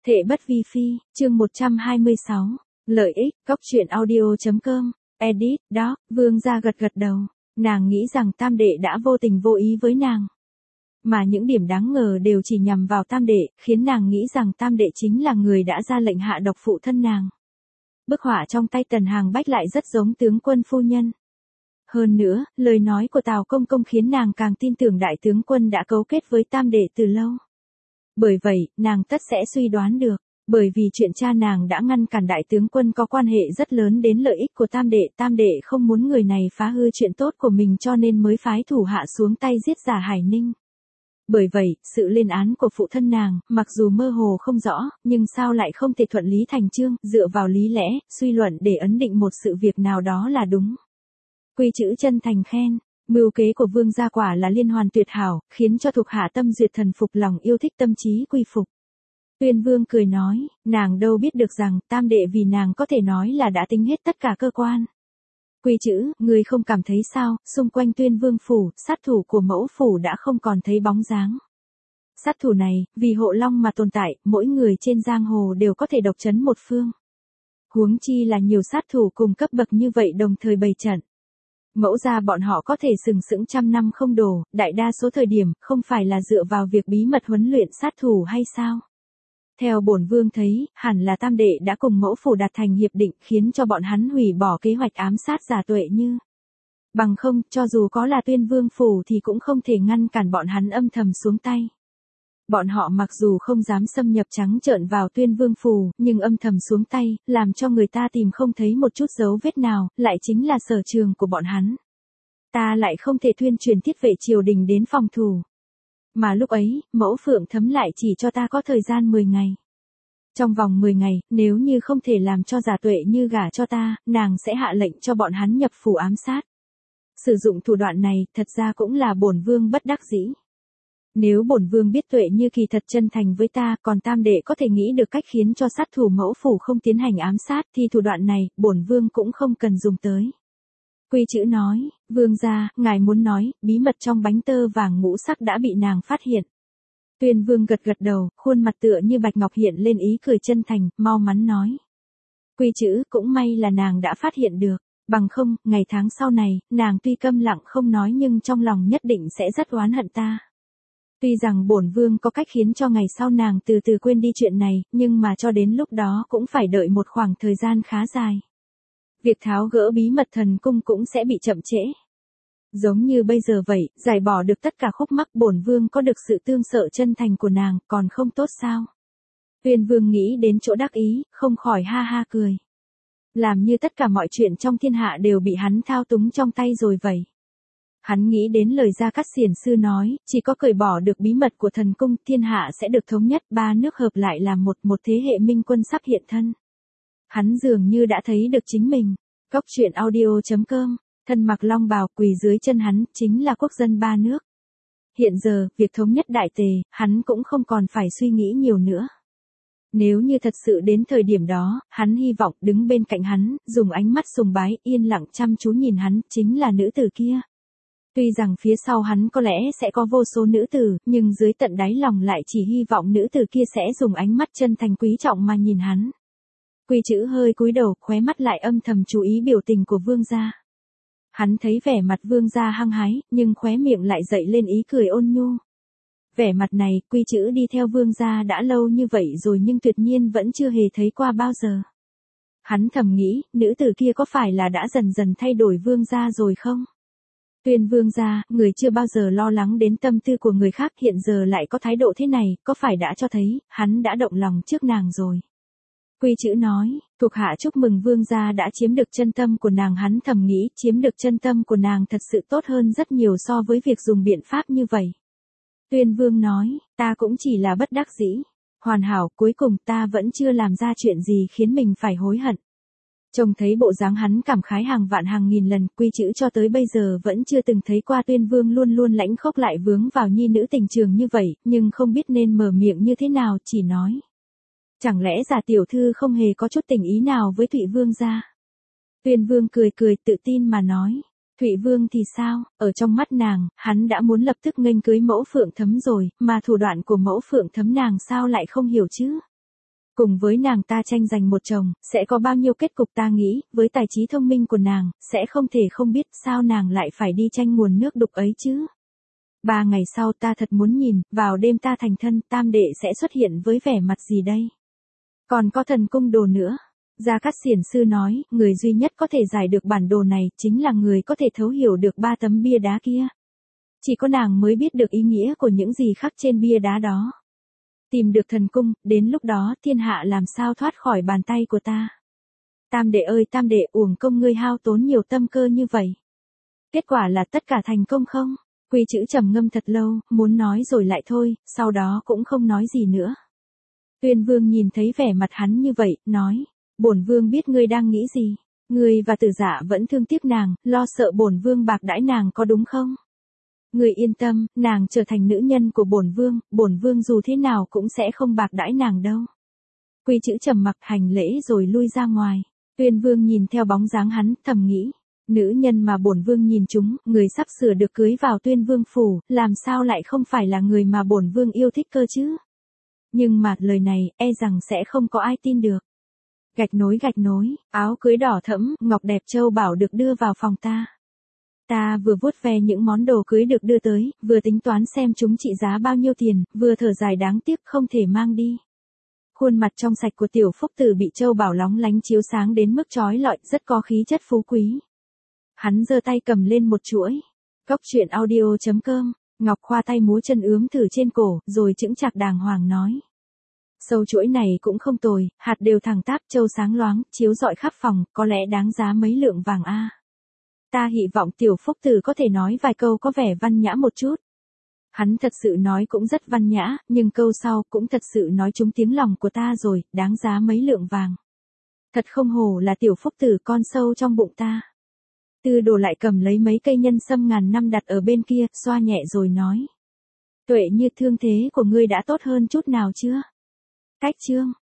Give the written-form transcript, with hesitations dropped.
Thệ bất vi phi, chương 126. Lợi ích, cóc truyện audio.com, edit, đó, Vương gia gật gật đầu. Nàng nghĩ rằng tam đệ đã vô tình vô ý với nàng. Mà những điểm đáng ngờ đều chỉ nhằm vào tam đệ, khiến nàng nghĩ rằng tam đệ chính là người đã ra lệnh hạ độc phụ thân nàng. Bức họa trong tay Tần Hàng Bách lại rất giống tướng quân phu nhân. Hơn nữa, lời nói của Tào Công Công khiến nàng càng tin tưởng đại tướng quân đã cấu kết với tam đệ từ lâu. Bởi vậy, nàng tất sẽ suy đoán được, bởi vì chuyện cha nàng đã ngăn cản đại tướng quân có quan hệ rất lớn đến lợi ích của tam đệ không muốn người này phá hư chuyện tốt của mình cho nên mới phái thủ hạ xuống tay giết Giả Hải Ninh. Bởi vậy, sự lên án của phụ thân nàng, mặc dù mơ hồ không rõ, nhưng sao lại không thể thuận lý thành chương, dựa vào lý lẽ, suy luận để ấn định một sự việc nào đó là đúng. Quy chữ chân thành khen, mưu kế của Vương gia quả là liên hoàn tuyệt hảo, khiến cho thuộc hạ tâm duyệt thần phục lòng yêu thích tâm trí quy phục. Tuyên Vương cười nói, nàng đâu biết được rằng, tam đệ vì nàng có thể nói là đã tính hết tất cả cơ quan. Quy chữ, người không cảm thấy sao, xung quanh Tuyên Vương phủ, sát thủ của mẫu phủ đã không còn thấy bóng dáng. Sát thủ này, vì Hộ Long mà tồn tại, mỗi người trên giang hồ đều có thể độc chấn một phương. Huống chi là nhiều sát thủ cùng cấp bậc như vậy đồng thời bày trận. Mẫu ra bọn họ có thể sừng sững trăm năm không đổ, đại đa số thời điểm, không phải là dựa vào việc bí mật huấn luyện sát thủ hay sao? Theo bổn vương thấy, hẳn là tam đệ đã cùng mẫu phủ đạt thành hiệp định khiến cho bọn hắn hủy bỏ kế hoạch ám sát Giả Tuệ Như. Bằng không, cho dù có là Tuyên Vương phủ thì cũng không thể ngăn cản bọn hắn âm thầm xuống tay. Bọn họ mặc dù không dám xâm nhập trắng trợn vào Tuyên Vương phủ, nhưng âm thầm xuống tay, làm cho người ta tìm không thấy một chút dấu vết nào, lại chính là sở trường của bọn hắn. Ta lại không thể tuyên truyền thiết vệ triều đình đến phòng thủ. Mà lúc ấy, mẫu Phượng Thấm lại chỉ cho ta có thời gian 10 ngày. Trong vòng 10 ngày, nếu như không thể làm cho Giả Tuệ Như gả cho ta, nàng sẽ hạ lệnh cho bọn hắn nhập phủ ám sát. Sử dụng thủ đoạn này, thật ra cũng là bổn vương bất đắc dĩ. Nếu bổn vương biết Tuệ Như kỳ thật chân thành với ta, còn tam đệ có thể nghĩ được cách khiến cho sát thủ mẫu phủ không tiến hành ám sát, thì thủ đoạn này, bổn vương cũng không cần dùng tới. Quy chữ nói, vương gia, ngài muốn nói, bí mật trong bánh tơ vàng ngũ sắc đã bị nàng phát hiện. Tuyên Vương gật gật đầu, khuôn mặt tựa như bạch ngọc hiện lên ý cười chân thành, mau mắn nói. Quy chữ, cũng may là nàng đã phát hiện được, bằng không, ngày tháng sau này, nàng tuy câm lặng không nói nhưng trong lòng nhất định sẽ rất oán hận ta. Tuy rằng bổn vương có cách khiến cho ngày sau nàng từ từ quên đi chuyện này, nhưng mà cho đến lúc đó cũng phải đợi một khoảng thời gian khá dài. Việc tháo gỡ bí mật thần cung cũng sẽ bị chậm trễ. Giống như bây giờ vậy, giải bỏ được tất cả khúc mắc bổn vương có được sự tương sợ chân thành của nàng, còn không tốt sao? Tuyên Vương nghĩ đến chỗ đắc ý, không khỏi ha ha cười. Làm như tất cả mọi chuyện trong thiên hạ đều bị hắn thao túng trong tay rồi vậy. Hắn nghĩ đến lời Gia Cát Xiển sư nói, chỉ có cởi bỏ được bí mật của thần cung, thiên hạ sẽ được thống nhất, ba nước hợp lại làm một thế hệ minh quân sắp hiện thân. Hắn dường như đã thấy được chính mình. Cóc truyện audio.com, thân mặc long bào quỳ dưới chân hắn, chính là quốc dân ba nước. Hiện giờ, việc thống nhất đại tề, hắn cũng không còn phải suy nghĩ nhiều nữa. Nếu như thật sự đến thời điểm đó, hắn hy vọng đứng bên cạnh hắn, dùng ánh mắt sùng bái, yên lặng chăm chú nhìn hắn, chính là nữ tử kia. Tuy rằng phía sau hắn có lẽ sẽ có vô số nữ tử, nhưng dưới tận đáy lòng lại chỉ hy vọng nữ tử kia sẽ dùng ánh mắt chân thành quý trọng mà nhìn hắn. Quy chữ hơi cúi đầu, khóe mắt lại âm thầm chú ý biểu tình của vương gia. Hắn thấy vẻ mặt vương gia hăng hái, nhưng khóe miệng lại dậy lên ý cười ôn nhu. Vẻ mặt này, quy chữ đi theo vương gia đã lâu như vậy rồi nhưng tuyệt nhiên vẫn chưa hề thấy qua bao giờ. Hắn thầm nghĩ, nữ tử kia có phải là đã dần dần thay đổi vương gia rồi không? Tuyên Vương gia, người chưa bao giờ lo lắng đến tâm tư của người khác hiện giờ lại có thái độ thế này, có phải đã cho thấy, hắn đã động lòng trước nàng rồi. Quy chữ nói, thuộc hạ chúc mừng vương gia đã chiếm được chân tâm của nàng, hắn thầm nghĩ chiếm được chân tâm của nàng thật sự tốt hơn rất nhiều so với việc dùng biện pháp như vậy. Tuyên Vương nói, ta cũng chỉ là bất đắc dĩ. Hoàn hảo, cuối cùng ta vẫn chưa làm ra chuyện gì khiến mình phải hối hận. Trông thấy bộ dáng hắn cảm khái hàng vạn hàng nghìn lần, quy chữ cho tới bây giờ vẫn chưa từng thấy qua Tuyên Vương luôn luôn lãnh khốc lại vướng vào nhi nữ tình trường như vậy, nhưng không biết nên mở miệng như thế nào, chỉ nói. Chẳng lẽ Giả tiểu thư không hề có chút tình ý nào với Thụy Vương gia? Tuyên Vương cười cười tự tin mà nói. Thụy Vương thì sao, ở trong mắt nàng, hắn đã muốn lập tức nghênh cưới mẫu Phượng Thấm rồi, mà thủ đoạn của mẫu Phượng Thấm nàng sao lại không hiểu chứ? Cùng với nàng ta tranh giành một chồng, sẽ có bao nhiêu kết cục ta nghĩ, với tài trí thông minh của nàng, sẽ không thể không biết sao nàng lại phải đi tranh nguồn nước đục ấy chứ. 3 ngày sau ta thật muốn nhìn, vào đêm ta thành thân, tam đệ sẽ xuất hiện với vẻ mặt gì đây? Còn có thần cung đồ nữa. Gia Cát Xiển sư nói, người duy nhất có thể giải được bản đồ này, chính là người có thể thấu hiểu được 3 tấm bia đá kia. Chỉ có nàng mới biết được ý nghĩa của những gì khắc trên bia đá đó. Tìm được thần cung, đến lúc đó thiên hạ làm sao thoát khỏi bàn tay của ta. Tam đệ ơi tam đệ, uổng công ngươi hao tốn nhiều tâm cơ như vậy. Kết quả là tất cả thành công không? Quy Chữ trầm ngâm thật lâu, muốn nói rồi lại thôi, sau đó cũng không nói gì nữa. Tuyên Vương nhìn thấy vẻ mặt hắn như vậy, nói, bổn vương biết ngươi đang nghĩ gì. Ngươi và Tử Dạ vẫn thương tiếc nàng, lo sợ bổn vương bạc đãi nàng có đúng không? Ngươi yên tâm, nàng trở thành nữ nhân của bổn vương dù thế nào cũng sẽ không bạc đãi nàng đâu. Quy Chữ trầm mặc hành lễ rồi lui ra ngoài. Tuyên Vương nhìn theo bóng dáng hắn, thầm nghĩ, nữ nhân mà bổn vương nhìn chúng, người sắp sửa được cưới vào Tuyên Vương phủ, làm sao lại không phải là người mà bổn vương yêu thích cơ chứ? Nhưng mà lời này, e rằng sẽ không có ai tin được. Gạch nối, áo cưới đỏ thẫm, ngọc đẹp châu bảo được đưa vào phòng ta. Ta vừa vuốt ve những món đồ cưới được đưa tới, vừa tính toán xem chúng trị giá bao nhiêu tiền, vừa thở dài đáng tiếc không thể mang đi. Khuôn mặt trong sạch của tiểu phúc tử bị châu bảo lóng lánh chiếu sáng đến mức chói lọi, rất có khí chất phú quý. Hắn giơ tay cầm lên một chuỗi. Cốc truyện audio.com, Ngọc khoa tay múa chân ướm thử trên cổ, rồi chững chạc đàng hoàng nói. Sâu chuỗi này cũng không tồi, hạt đều thẳng tắp, châu sáng loáng, chiếu rọi khắp phòng, có lẽ đáng giá mấy lượng vàng a. Ta hy vọng tiểu phúc tử có thể nói vài câu có vẻ văn nhã một chút. Hắn thật sự nói cũng rất văn nhã, nhưng câu sau cũng thật sự nói trúng tiếng lòng của ta rồi, đáng giá mấy lượng vàng. Thật không hổ là tiểu phúc tử con sâu trong bụng ta. Tư Đồ lại cầm lấy mấy cây nhân sâm ngàn năm đặt ở bên kia, xoa nhẹ rồi nói. Tuệ như thương thế của ngươi đã tốt hơn chút nào chưa? Cách chương